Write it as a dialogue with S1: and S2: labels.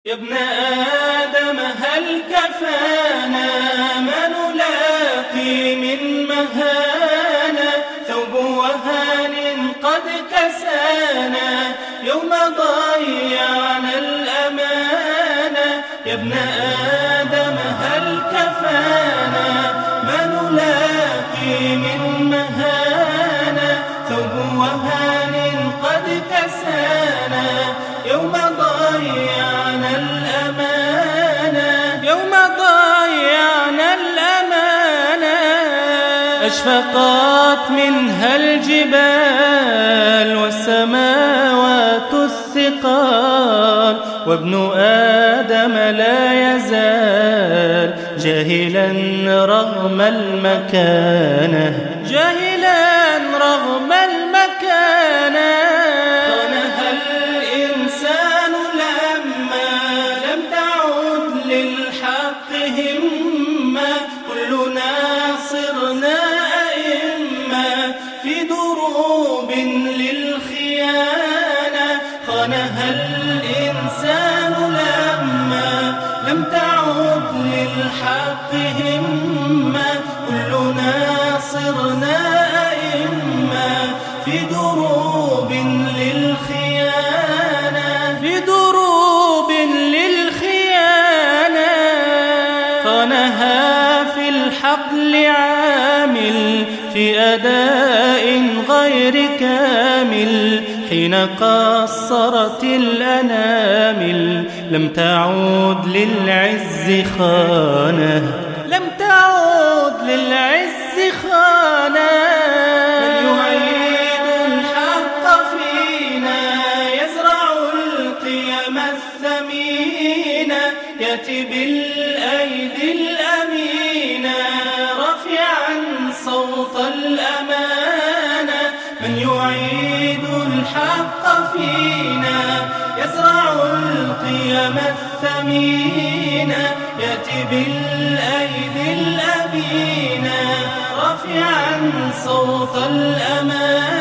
S1: يا ابن آدم هل كفانا ما نلاقي من مهانة، ثوب وهان قد كسانا يوم ضيعنا الأمانة. يا ابن آدم هل كفانا ما نلاقي من مهانة، ثوب وهان قد كسانا يوم ضيعنا الأمانة، يوم ضيعنا الأمانة. أشفقت منها الجبال والسماوات الثقال، وابن آدم لا يزال جاهلا رغم المكانة، جاهلا رغم المكانة. خانها الإنسان لما لم تعد للحق همة، كلنا صرنا أئمة في دروب للخيانة. خانها الإنسان لما لم تعد للحق همة، كلنا صرنا أئمة في دروب للخيانة، في دروب للخيانة. خانها في الحقل عامل في أداء غير كامل، حين قصرت الأنامل لم تعود للعز خانة، لم تعود للعز خانة. من يعيد الحق فينا يزرع القيم الثمينة، يأتي بالأيدي الأمينة رافعا صوت الأمانة. من يعيد الحق فينا يزرع القيم الثمينة، يأتي بالأيدي الأمينة رافعا صوت الأمانة.